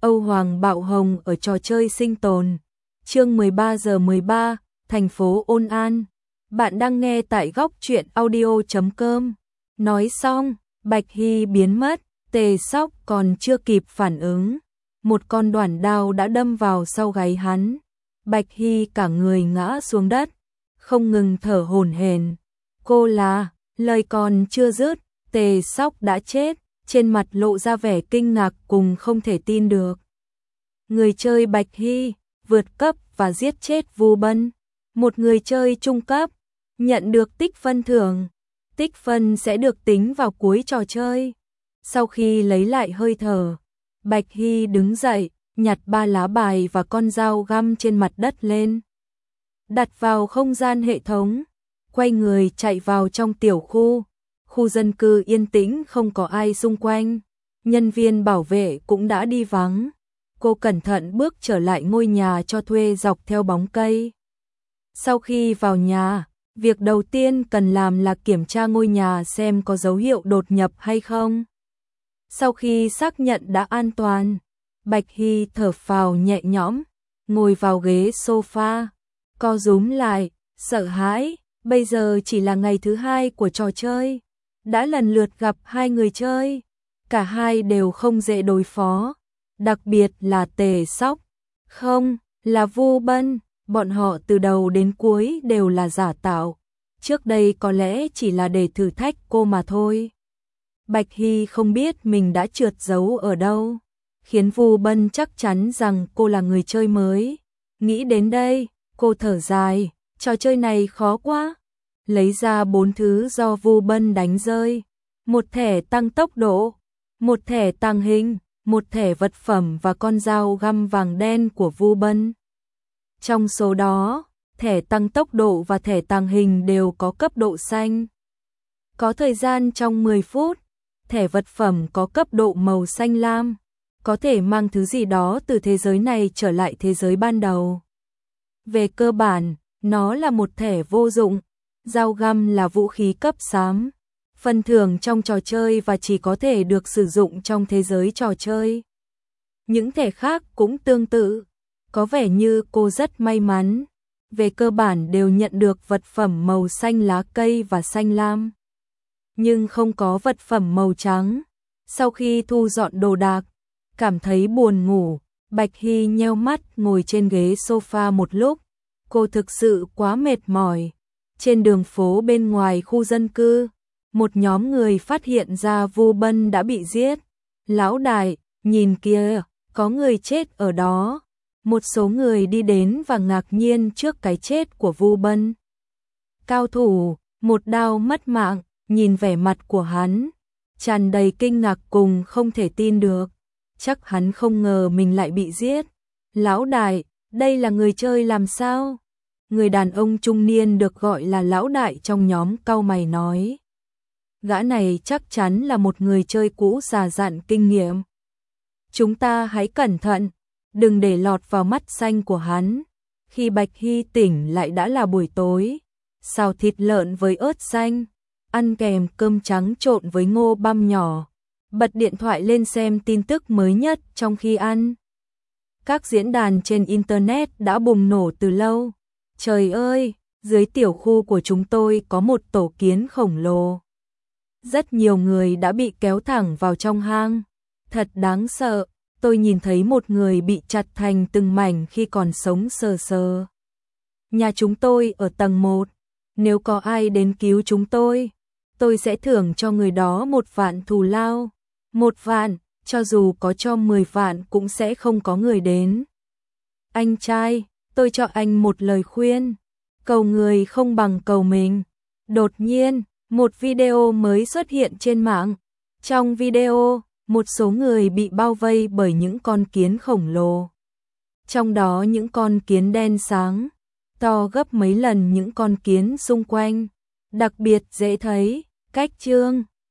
Âu Hoàng bạo hồng ở trò chơi sinh tồn. Chương 13:13, thành phố Ôn An. Bạn đang nghe tại góc truyện audio.com. Nói xong, Bạch Hy biến mất, Tề Sóc còn chưa kịp phản ứng. Một con đoản đao đã đâm vào sau gáy hắn. Bạch Hy cả người ngã xuống đất, không ngừng thở hổn hển. Cô là, lời còn chưa dứt, Tề Sóc đã chết, trên mặt lộ ra vẻ kinh ngạc cùng không thể tin được. Người chơi Bạch Hy, vượt cấp và giết chết Vu Bân. Một người chơi trung cấp, nhận được tích phân thưởng. Tích phân sẽ được tính vào cuối trò chơi. Sau khi lấy lại hơi thở, Bạch Hy đứng dậy, nhặt 3 lá bài và con dao găm trên mặt đất lên. Đặt vào không gian hệ thống, quay người chạy vào trong tiểu khu. Khu dân cư yên tĩnh không có ai xung quanh. Nhân viên bảo vệ cũng đã đi vắng. Cô cẩn thận bước trở lại ngôi nhà cho thuê dọc theo bóng cây. Sau khi vào nhà, việc đầu tiên cần làm là kiểm tra ngôi nhà xem có dấu hiệu đột nhập hay không. Sau khi xác nhận đã an toàn, Bạch Hy thở phào nhẹ nhõm, ngồi vào ghế sofa, co rúm lại, sợ hãi. Bây giờ chỉ là ngày thứ 2 của trò chơi, đã lần lượt gặp 2 người chơi, cả hai đều không dễ đối phó, đặc biệt là Tề Sóc, không, là Vu Bân, bọn họ từ đầu đến cuối đều là giả tạo, trước đây có lẽ chỉ là để thử thách cô mà thôi. Bạch Hy không biết mình đã trượt giấu ở đâu, khiến Vu Bân chắc chắn rằng cô là người chơi mới. Nghĩ đến đây, cô thở dài, trò chơi này khó quá. Lấy ra 4 thứ do Vu Bân đánh rơi, một thẻ tăng tốc độ, một thẻ tàng hình, một thẻ vật phẩm và con dao găm vàng đen của Vu Bân. Trong số đó, thẻ tăng tốc độ và thẻ tàng hình đều có cấp độ xanh. Có thời gian trong 10 phút, thẻ vật phẩm có cấp độ màu xanh lam, có thể mang thứ gì đó từ thế giới này trở lại thế giới ban đầu. Về cơ bản, nó là một thẻ vô dụng. Dao găm là vũ khí cấp xám, phần thưởng trong trò chơi và chỉ có thể được sử dụng trong thế giới trò chơi. Những thẻ khác cũng tương tự, có vẻ như cô rất may mắn. Về cơ bản đều nhận được vật phẩm màu xanh lá cây và xanh lam, nhưng không có vật phẩm màu trắng. Sau khi thu dọn đồ đạc, cảm thấy buồn ngủ, Bạch Hy nheo mắt ngồi trên ghế sofa một lúc. Cô thực sự quá mệt mỏi. Trên đường phố bên ngoài khu dân cư, một nhóm người phát hiện ra Vu Bân đã bị giết. Lão đại, nhìn kìa, có người chết ở đó. Một số người đi đến và ngạc nhiên trước cái chết của Vu Bân. Cao thủ, một đao mất mạng, nhìn vẻ mặt của hắn, tràn đầy kinh ngạc cùng không thể tin được. Chắc hắn không ngờ mình lại bị giết. Lão đại, đây là người chơi làm sao? Người đàn ông trung niên được gọi là lão đại trong nhóm cau mày nói. Gã này chắc chắn là một người chơi cũ già dặn kinh nghiệm. Chúng ta hãy cẩn thận, đừng để lọt vào mắt xanh của hắn. Khi Bạch Hy tỉnh lại đã là buổi tối, xào thịt lợn với ớt xanh, ăn kèm cơm trắng trộn với ngô băm nhỏ, bật điện thoại lên xem tin tức mới nhất trong khi ăn. Các diễn đàn trên Internet đã bùng nổ từ lâu. Trời ơi, dưới tiểu khu của chúng tôi có một tổ kiến khổng lồ. Rất nhiều người đã bị kéo thẳng vào trong hang. Thật đáng sợ, tôi nhìn thấy một người bị chặt thành từng mảnh khi còn sống sờ sờ. Nhà chúng tôi ở tầng 1. Nếu có ai đến cứu chúng tôi sẽ thưởng cho người đó 1 vạn thù lao. 1 vạn, cho dù có cho 10 vạn cũng sẽ không có người đến. Anh trai, tôi cho anh một lời khuyên, cầu người không bằng cầu mình. Đột nhiên, một video mới xuất hiện trên mạng. Trong video, một số người bị bao vây bởi những con kiến khổng lồ. Trong đó những con kiến đen sáng, to gấp mấy lần những con kiến xung quanh. Đặc biệt dễ thấy, cách chương,